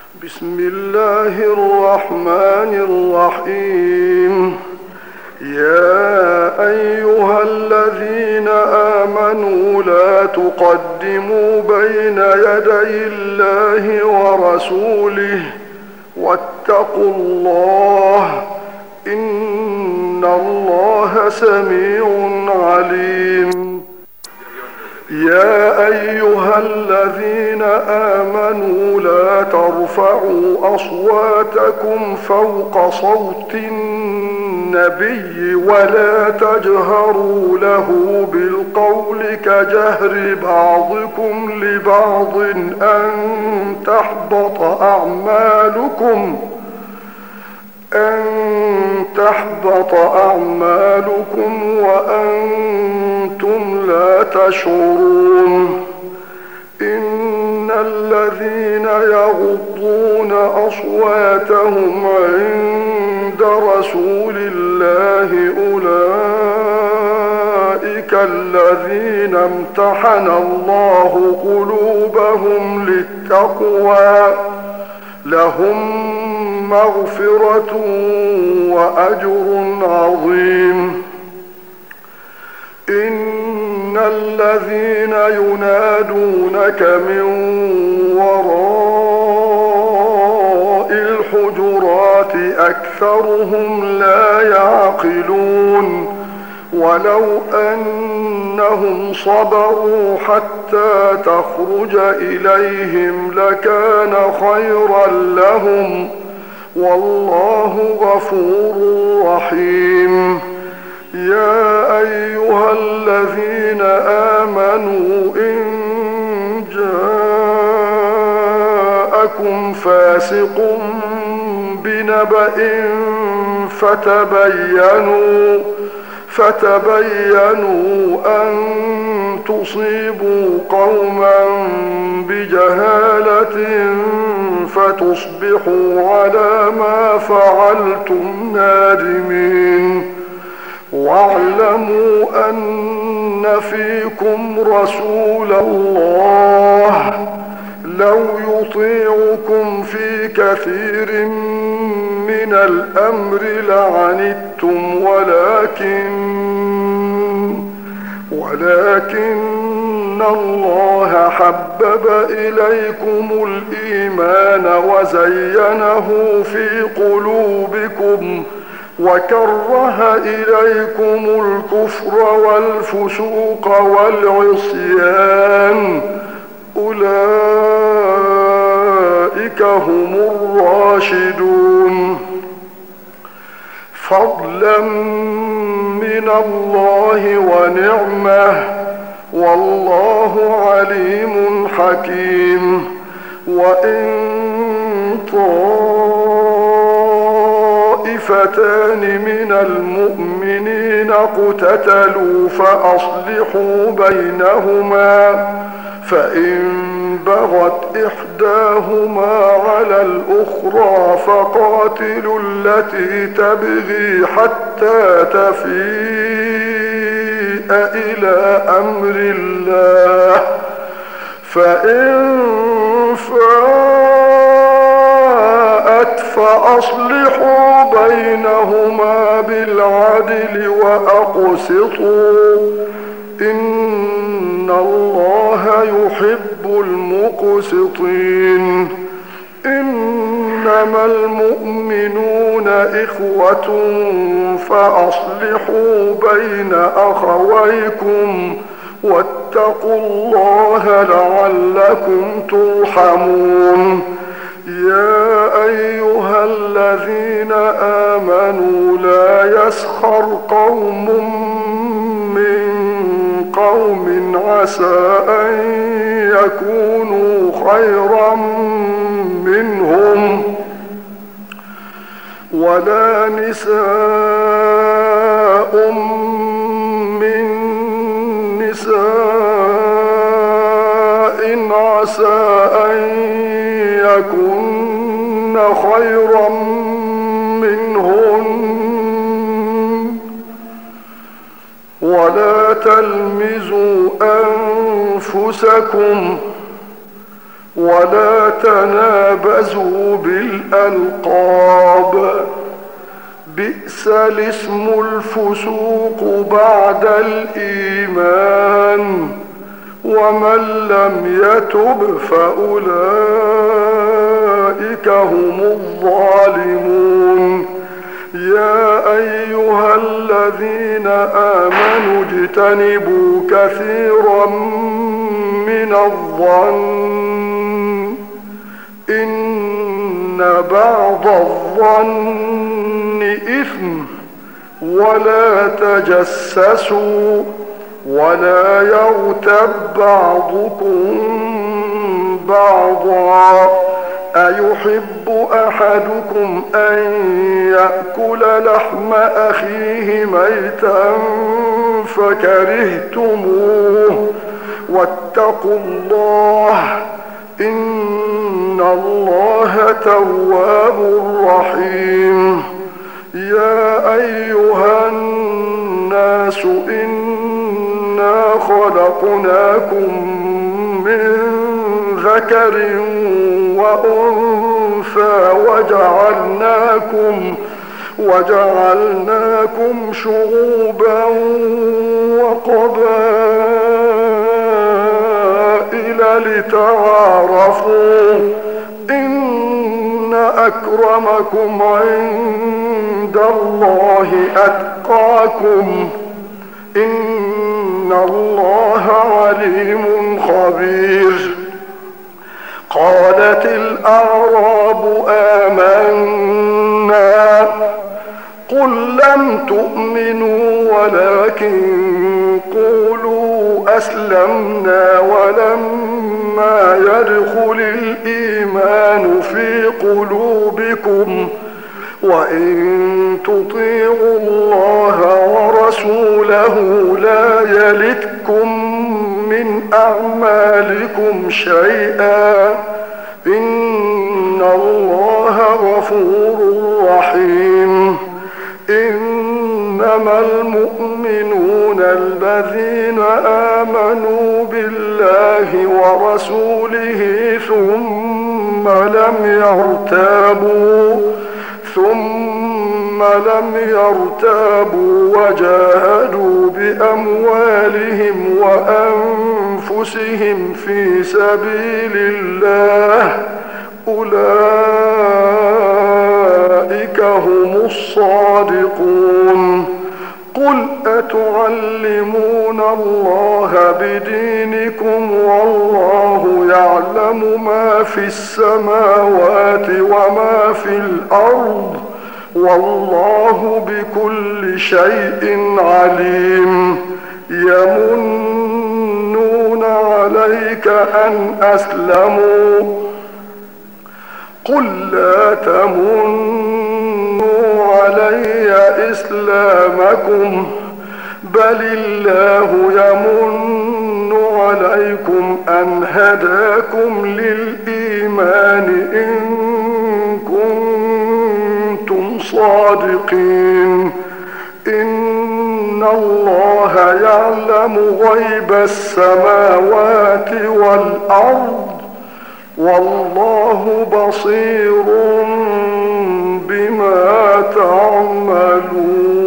بسم الله الرحمن الرحيم. يا أيها الذين آمنوا لا تقدموا بين يدي الله ورسوله واتقوا الله إن الله سميع عليم. يا أيها الذين آمنوا لا ترفعوا أصواتكم فوق صوت النبي ولا تجهروا له بالقول كجهر بعضكم لبعض أن تحبط أعمالكم وأنتم لا تشعرون. إن الذين يغضون أصواتهم عند رسول الله أولئك الذين امتحن الله قلوبهم للتقوى لهم مغفرة وأجر عظيم. إن الذين ينادونك من وراء الحجرات أكثرهم لا يعقلون. ولو أنهم صبروا حتى تخرج إليهم لكان خيرا لهم والله غفور رحيم. يا أيها الذين آمنوا إن جاءكم فاسق بنبأ فتبينوا أن تصيبوا قوما بجهالة فتصبحوا على ما فعلتم نادمين. واعلموا أن فيكم رسول الله لو يطيعكم في كثير من الأمر لعنتم ولكن الله حبب إليكم الإيمان وزينه في قلوبكم وكره إليكم الكفر والفسوق والعصيان أولئك هم الراشدون. فضلا من الله ونعمة والله عليم حكيم. وإن طائفتان من المؤمنين اقتتلوا فأصلحوا بينهما فإن بغت إحداهما على الأخرى فقاتلوا التي تبغي حتى تفيء إلى أمر الله فإن فاءت فأصلحوا بينهما بالعدل وأقسطوا إن الله يحب المقسطين. إنما المؤمنون إخوة فأصلحوا بين أخويكم واتقوا الله لعلكم ترحمون. يا أيها الذين آمنوا لا يسخر قوم من قوم عسى أن يكونوا خيرا منهم ولا نساء من نساء عسى أن يكن خيرا منهن ولا تلمزوا أنفسكم ولا تنابزوا بالألقاب، بئس الاسم الفسوق بعد الإيمان، ومن لم يتب فأولئك هم الظالمون. يا أيها الذين آمنوا اجتنبوا كثيرا من الظن إن بعض الظن إثم، ولا تجسسوا ولا يغتب بعضكم بعضا، أيحب أحدكم أن يأكل لحم أخيه ميتا فكرهتموه، واتقوا الله إن الله تواب رحيم. يا أيها الناس إنا خلقناكم من ذكر وأنثى وجعلناكم شعوبا وقبائل لتعارفوا إن أكرمكم عند الله أتقاكم إن الله عليم خبير. قالت الأعراب آمنا، قل لم تؤمنوا ولكن قولوا أسلمنا ولما يدخل الإيمان في قلوبكم، وإن تطيعوا الله ورسوله لا يلتكم من أعمالكم شيئا إن الله غفور رحيم. إنما المؤمنون الذين آمنوا بالله ورسوله ثم لم يرتابوا وجاهدوا بأموالهم وأنفسهم في سبيل الله أولئك هم الصادقون. قل أتعلمون الله بدينكم والله يعلم ما في السماوات وما في الأرض والله بكل شيء عليم. يمنون عليك أن أسلموا، قل لا تمنوا علي إسلامكم بل الله يمن عليكم أن هداكم للإيمان إن كنتم صادقين. إن الله يعلم غيب السماوات والأرض والله بصير بما تعملون.